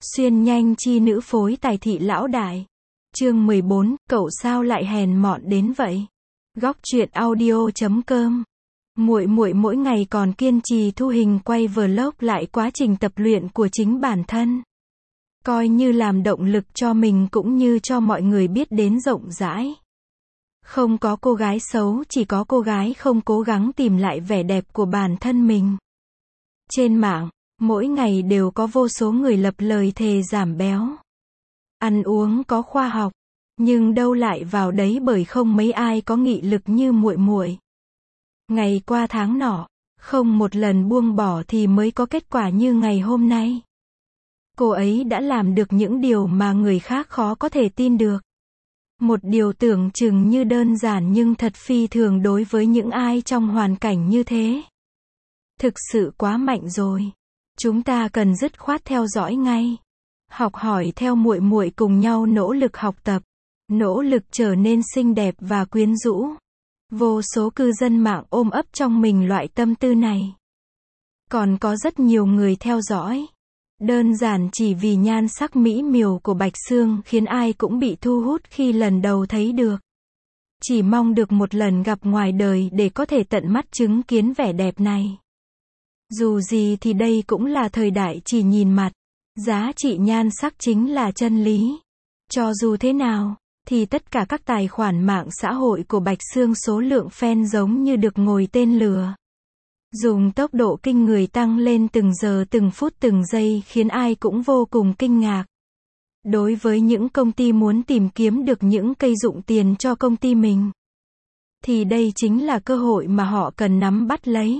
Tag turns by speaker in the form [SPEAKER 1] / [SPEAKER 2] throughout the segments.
[SPEAKER 1] Xuyên nhanh chi nữ phối tài thị lão đại. Chương 14, cậu sao lại hèn mọn đến vậy? Góc truyện audio.com. Muội muội mỗi ngày còn kiên trì thu hình quay vlog lại quá trình tập luyện của chính bản thân. Coi như làm động lực cho mình cũng như cho mọi người biết đến rộng rãi. Không có cô gái xấu, chỉ có cô gái không cố gắng tìm lại vẻ đẹp của bản thân mình. Trên mạng, mỗi ngày đều có vô số người lập lời thề giảm béo. Ăn uống có khoa học, nhưng đâu lại vào đấy bởi không mấy ai có nghị lực như muội muội. Ngày qua tháng nọ, không một lần buông bỏ thì mới có kết quả như ngày hôm nay. Cô ấy đã làm được những điều mà người khác khó có thể tin được. Một điều tưởng chừng như đơn giản nhưng thật phi thường đối với những ai trong hoàn cảnh như thế. Thực sự quá mạnh rồi. Chúng ta cần dứt khoát theo dõi ngay. Học hỏi theo muội muội cùng nhau nỗ lực học tập, nỗ lực trở nên xinh đẹp và quyến rũ. Vô số cư dân mạng ôm ấp trong mình loại tâm tư này. Còn có rất nhiều người theo dõi. Đơn giản chỉ vì nhan sắc mỹ miều của Bạch Sương khiến ai cũng bị thu hút khi lần đầu thấy được. Chỉ mong được một lần gặp ngoài đời để có thể tận mắt chứng kiến vẻ đẹp này. Dù gì thì đây cũng là thời đại chỉ nhìn mặt. Giá trị nhan sắc chính là chân lý. Cho dù thế nào, thì tất cả các tài khoản mạng xã hội của Bạch Sương số lượng fan giống như được ngồi tên lửa. Dùng tốc độ kinh người tăng lên từng giờ từng phút từng giây khiến ai cũng vô cùng kinh ngạc. Đối với những công ty muốn tìm kiếm được những cây dụng tiền cho công ty mình, thì đây chính là cơ hội mà họ cần nắm bắt lấy.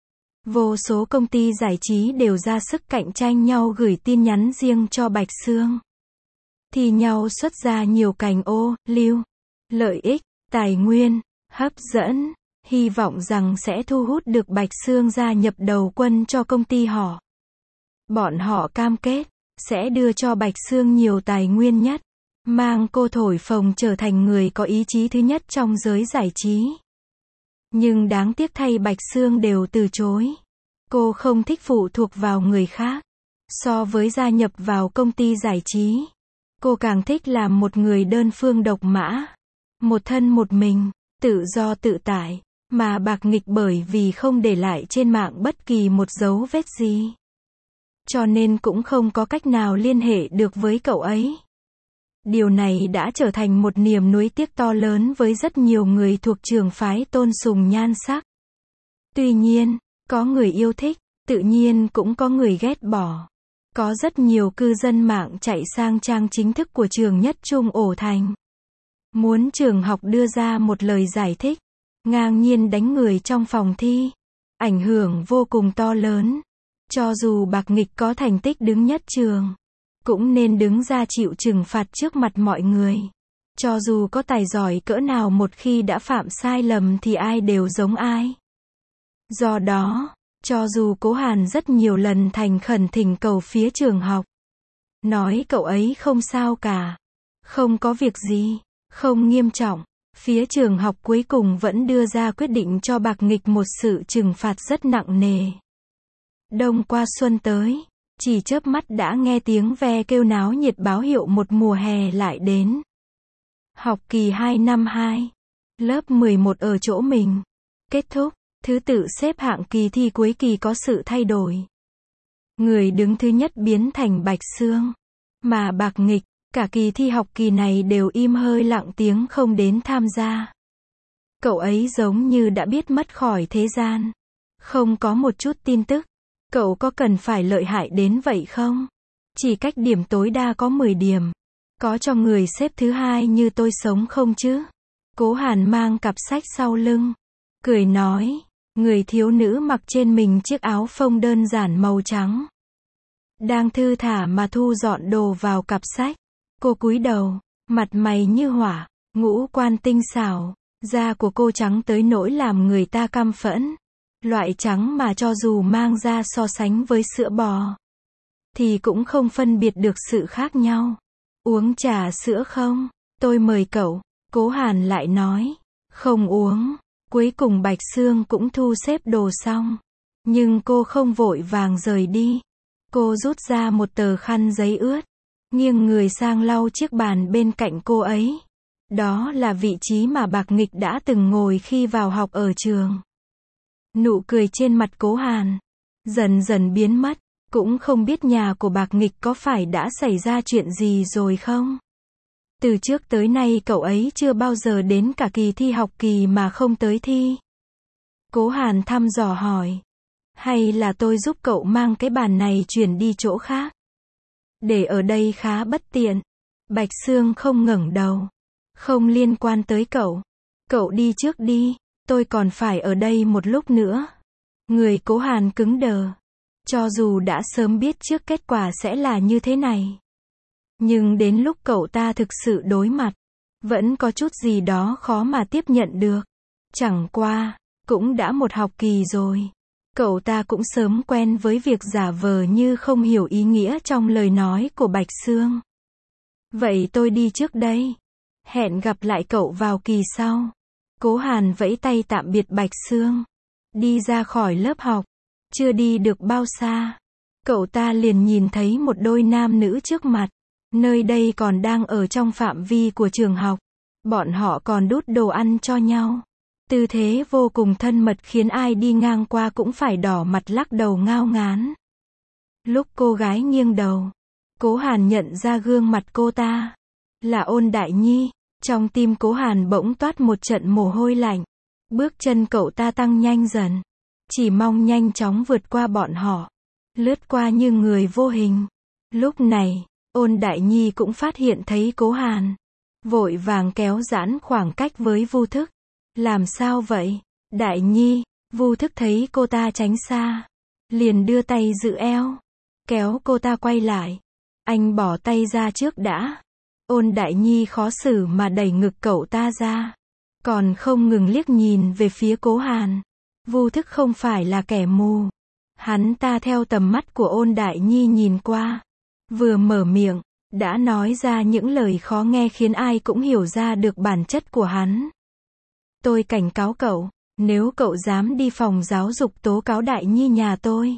[SPEAKER 1] Vô số công ty giải trí đều ra sức cạnh tranh nhau gửi tin nhắn riêng cho Bạch Sương. Thì nhau xuất ra nhiều cành ô, lưu, lợi ích, tài nguyên, hấp dẫn, hy vọng rằng sẽ thu hút được Bạch Sương gia nhập đầu quân cho công ty họ. Bọn họ cam kết, sẽ đưa cho Bạch Sương nhiều tài nguyên nhất, mang cô thổi phồng trở thành người có ý chí thứ nhất trong giới giải trí. Nhưng đáng tiếc thay Bạch Sương đều từ chối. Cô không thích phụ thuộc vào người khác. So với gia nhập vào công ty giải trí, cô càng thích làm một người đơn phương độc mã. Một thân một mình, tự do tự tại, mà bạc nghịch bởi vì không để lại trên mạng bất kỳ một dấu vết gì. Cho nên cũng không có cách nào liên hệ được với cậu ấy. Điều này đã trở thành một niềm nuối tiếc to lớn với rất nhiều người thuộc trường phái tôn sùng nhan sắc. Tuy nhiên, có người yêu thích, tự nhiên cũng có người ghét bỏ. Có rất nhiều cư dân mạng chạy sang trang chính thức của trường Nhất Trung Ổ Thành. Muốn trường học đưa ra một lời giải thích, ngang nhiên đánh người trong phòng thi. Ảnh hưởng vô cùng to lớn. Cho dù bạc nghịch có thành tích đứng nhất trường, cũng nên đứng ra chịu trừng phạt trước mặt mọi người. Cho dù có tài giỏi cỡ nào một khi đã phạm sai lầm thì ai đều giống ai. Do đó, cho dù Cố Hàn rất nhiều lần thành khẩn thỉnh cầu phía trường học, nói cậu ấy không sao cả, không có việc gì, không nghiêm trọng, phía trường học cuối cùng vẫn đưa ra quyết định cho bạc nghịch một sự trừng phạt rất nặng nề. Đông qua xuân tới, chỉ chớp mắt đã nghe tiếng ve kêu náo nhiệt báo hiệu một mùa hè lại đến. Học kỳ 2 năm 2, lớp 11 ở chỗ mình. Kết thúc, thứ tự xếp hạng kỳ thi cuối kỳ có sự thay đổi. Người đứng thứ nhất biến thành Bạch Sương. Mà bạc nghịch, cả kỳ thi học kỳ này đều im hơi lặng tiếng không đến tham gia. Cậu ấy giống như đã biết mất khỏi thế gian. Không có một chút tin tức. Cậu có cần phải lợi hại đến vậy không? Chỉ cách điểm tối đa có 10 điểm. Có cho người xếp thứ hai như tôi sống không chứ? Cố Hàn mang cặp sách sau lưng. Cười nói, người thiếu nữ mặc trên mình chiếc áo phông đơn giản màu trắng. Đang thư thả mà thu dọn đồ vào cặp sách. Cô cúi đầu, mặt mày như hỏa, ngũ quan tinh xảo. Da của cô trắng tới nỗi làm người ta căm phẫn. Loại trắng mà cho dù mang ra so sánh với sữa bò, thì cũng không phân biệt được sự khác nhau. Uống trà sữa không? Tôi mời cậu. Cố Hàn lại nói. Không uống. Cuối cùng Bạch Sương cũng thu xếp đồ xong. Nhưng cô không vội vàng rời đi. Cô rút ra một tờ khăn giấy ướt, nghiêng người sang lau chiếc bàn bên cạnh cô ấy. Đó là vị trí mà Bạc Nghịch đã từng ngồi khi vào học ở trường. Nụ cười trên mặt Cố Hàn dần dần biến mất, cũng không biết nhà của Bạc Nghịch có phải đã xảy ra chuyện gì rồi không? Từ trước tới nay cậu ấy chưa bao giờ đến cả kỳ thi học kỳ mà không tới thi. Cố Hàn thăm dò hỏi. Hay là tôi giúp cậu mang cái bàn này chuyển đi chỗ khác? Để ở đây khá bất tiện. Bạch Sương không ngẩng đầu. Không liên quan tới cậu. Cậu đi trước đi, tôi còn phải ở đây một lúc nữa. Người Cố Hàn cứng đờ. Cho dù đã sớm biết trước kết quả sẽ là như thế này. Nhưng đến lúc cậu ta thực sự đối mặt, vẫn có chút gì đó khó mà tiếp nhận được. Chẳng qua, cũng đã một học kỳ rồi. Cậu ta cũng sớm quen với việc giả vờ như không hiểu ý nghĩa trong lời nói của Bạch Sương. Vậy tôi đi trước đây. Hẹn gặp lại cậu vào kỳ sau. Cố Hàn vẫy tay tạm biệt Bạch Sương. Đi ra khỏi lớp học. Chưa đi được bao xa, cậu ta liền nhìn thấy một đôi nam nữ trước mặt. Nơi đây còn đang ở trong phạm vi của trường học. Bọn họ còn đút đồ ăn cho nhau. Tư thế vô cùng thân mật khiến ai đi ngang qua cũng phải đỏ mặt lắc đầu ngao ngán. Lúc cô gái nghiêng đầu, Cố Hàn nhận ra gương mặt cô ta. Là Ôn Đại Nhi. Trong tim Cố Hàn bỗng toát một trận mồ hôi lạnh. Bước chân cậu ta tăng nhanh dần. Chỉ mong nhanh chóng vượt qua bọn họ. Lướt qua như người vô hình. Lúc này, Ôn Đại Nhi cũng phát hiện thấy Cố Hàn. Vội vàng kéo giãn khoảng cách với Vu Thức. Làm sao vậy? Đại Nhi, Vu Thức thấy cô ta tránh xa. Liền đưa tay giữ eo. Kéo cô ta quay lại. Anh bỏ tay ra trước đã. Ôn Đại Nhi khó xử mà đẩy ngực cậu ta ra. Còn không ngừng liếc nhìn về phía Cố Hàn. Vu Thức không phải là kẻ mù. Hắn ta theo tầm mắt của Ôn Đại Nhi nhìn qua. Vừa mở miệng, đã nói ra những lời khó nghe khiến ai cũng hiểu ra được bản chất của hắn. Tôi cảnh cáo cậu, nếu cậu dám đi phòng giáo dục tố cáo Đại Nhi nhà tôi,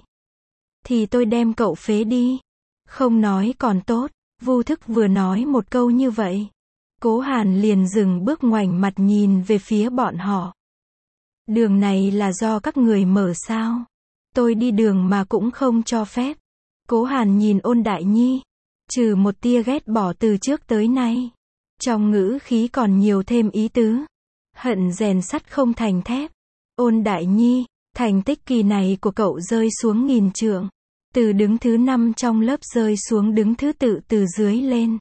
[SPEAKER 1] thì tôi đem cậu phế đi. Không nói còn tốt, Vu Thức vừa nói một câu như vậy. Cố Hàn liền dừng bước ngoảnh mặt nhìn về phía bọn họ. Đường này là do các người mở sao? Tôi đi đường mà cũng không cho phép. Cố Hàn nhìn Ôn Đại Nhi. Trừ một tia ghét bỏ từ trước tới nay. Trong ngữ khí còn nhiều thêm ý tứ. Hận rèn sắt không thành thép. Ôn Đại Nhi, thành tích kỳ này của cậu rơi xuống nghìn trượng. Từ đứng thứ 5 trong lớp rơi xuống đứng thứ tự từ dưới lên.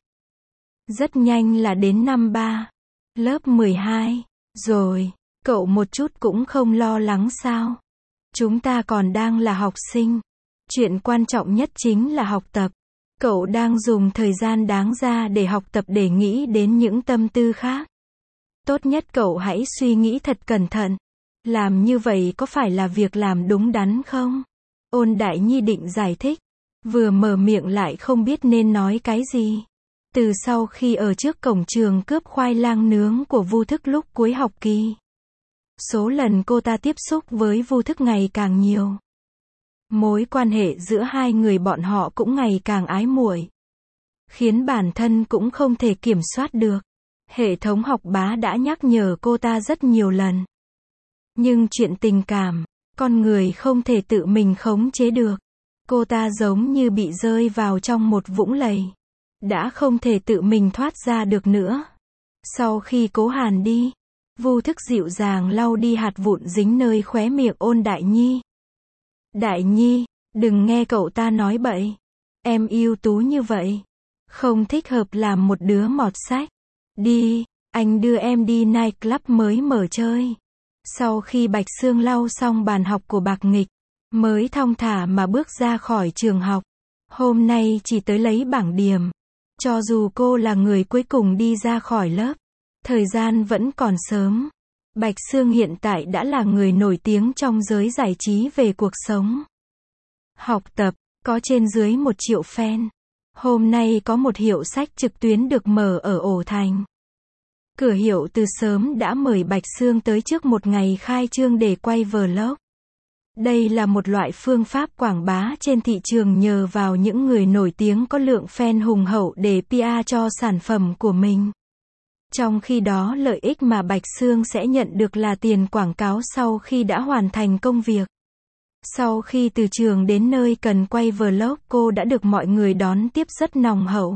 [SPEAKER 1] Rất nhanh là đến năm 3. Lớp 12. Rồi, cậu một chút cũng không lo lắng sao? Chúng ta còn đang là học sinh. Chuyện quan trọng nhất chính là học tập. Cậu đang dùng thời gian đáng ra để học tập để nghĩ đến những tâm tư khác. Tốt nhất cậu hãy suy nghĩ thật cẩn thận. Làm như vậy có phải là việc làm đúng đắn không? Ôn Đại Nhi định giải thích. Vừa mở miệng lại không biết nên nói cái gì. Từ sau khi ở trước cổng trường cướp khoai lang nướng của Vu Thức lúc cuối học kỳ. Số lần cô ta tiếp xúc với Vu Thức ngày càng nhiều. Mối quan hệ giữa hai người bọn họ cũng ngày càng ái muội. Khiến bản thân cũng không thể kiểm soát được. Hệ thống học bá đã nhắc nhở cô ta rất nhiều lần. Nhưng chuyện tình cảm, con người không thể tự mình khống chế được. Cô ta giống như bị rơi vào trong một vũng lầy. Đã không thể tự mình thoát ra được nữa. Sau khi Cố Hàn đi, Vu Thức dịu dàng lau đi hạt vụn dính nơi khóe miệng Ôn Đại Nhi. Đại Nhi, đừng nghe cậu ta nói bậy. Em ưu tú như vậy. Không thích hợp làm một đứa mọt sách. Đi, anh đưa em đi nightclub mới mở chơi. Sau khi Bạch Sương lau xong bàn học của Bạc Nghịch, mới thong thả mà bước ra khỏi trường học. Hôm nay chỉ tới lấy bảng điểm. Cho dù cô là người cuối cùng đi ra khỏi lớp, thời gian vẫn còn sớm. Bạch Sương hiện tại đã là người nổi tiếng trong giới giải trí về cuộc sống. Học tập, có trên dưới 1 triệu fan. Hôm nay có một hiệu sách trực tuyến được mở ở Ổ Thành. Cửa hiệu từ sớm đã mời Bạch Sương tới trước một ngày khai trương để quay vlog. Đây là một loại phương pháp quảng bá trên thị trường nhờ vào những người nổi tiếng có lượng fan hùng hậu để PR cho sản phẩm của mình. Trong khi đó lợi ích mà Bạch Sương sẽ nhận được là tiền quảng cáo sau khi đã hoàn thành công việc. Sau khi từ trường đến nơi cần quay vlog, cô đã được mọi người đón tiếp rất nồng hậu.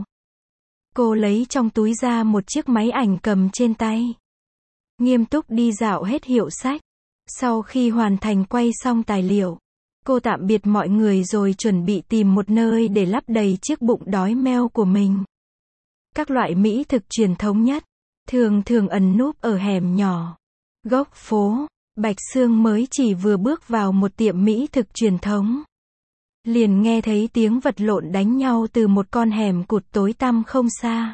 [SPEAKER 1] Cô lấy trong túi ra một chiếc máy ảnh cầm trên tay. Nghiêm túc đi dạo hết hiệu sách. Sau khi hoàn thành quay xong tài liệu, cô tạm biệt mọi người rồi chuẩn bị tìm một nơi để lấp đầy chiếc bụng đói meo của mình. Các loại mỹ thực truyền thống nhất, thường thường ẩn núp ở hẻm nhỏ, góc phố. Bạch Sương mới chỉ vừa bước vào một tiệm mỹ thực truyền thống, liền nghe thấy tiếng vật lộn đánh nhau từ một con hẻm cụt tối tăm không xa.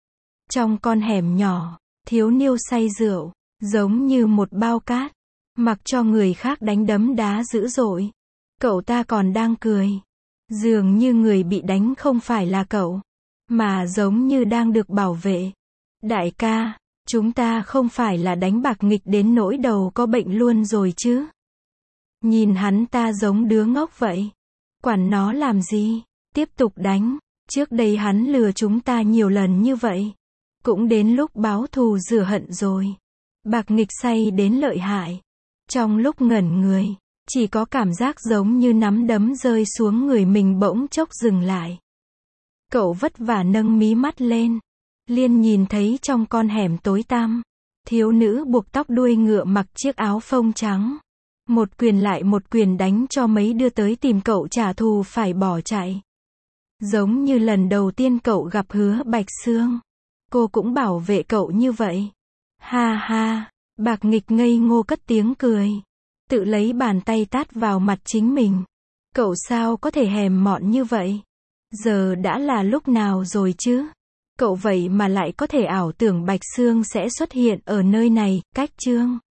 [SPEAKER 1] Trong con hẻm nhỏ, thiếu niêu say rượu, giống như một bao cát, mặc cho người khác đánh đấm đá dữ dội. Cậu ta còn đang cười. Dường như người bị đánh không phải là cậu, mà giống như đang được bảo vệ. Đại ca, chúng ta không phải là đánh bạc nghịch đến nỗi đầu có bệnh luôn rồi chứ? Nhìn hắn ta giống đứa ngốc vậy. Quản nó làm gì? Tiếp tục đánh. Trước đây hắn lừa chúng ta nhiều lần như vậy. Cũng đến lúc báo thù rửa hận rồi. Bạc nghịch say đến lợi hại. Trong lúc ngẩn người, chỉ có cảm giác giống như nắm đấm rơi xuống người mình bỗng chốc dừng lại. Cậu vất vả nâng mí mắt lên. Liền nhìn thấy trong con hẻm tối tăm, thiếu nữ buộc tóc đuôi ngựa mặc chiếc áo phông trắng. Một quyền lại một quyền đánh cho mấy đưa tới tìm cậu trả thù phải bỏ chạy. Giống như lần đầu tiên cậu gặp Hứa Bạch Sương. Cô cũng bảo vệ cậu như vậy. Ha ha, Bạc nghịch ngây ngô cất tiếng cười. Tự lấy bàn tay tát vào mặt chính mình. Cậu sao có thể hèn mọn như vậy? Giờ đã là lúc nào rồi chứ? Cậu vậy mà lại có thể ảo tưởng Bạch Sương sẽ xuất hiện ở nơi này, cách Chương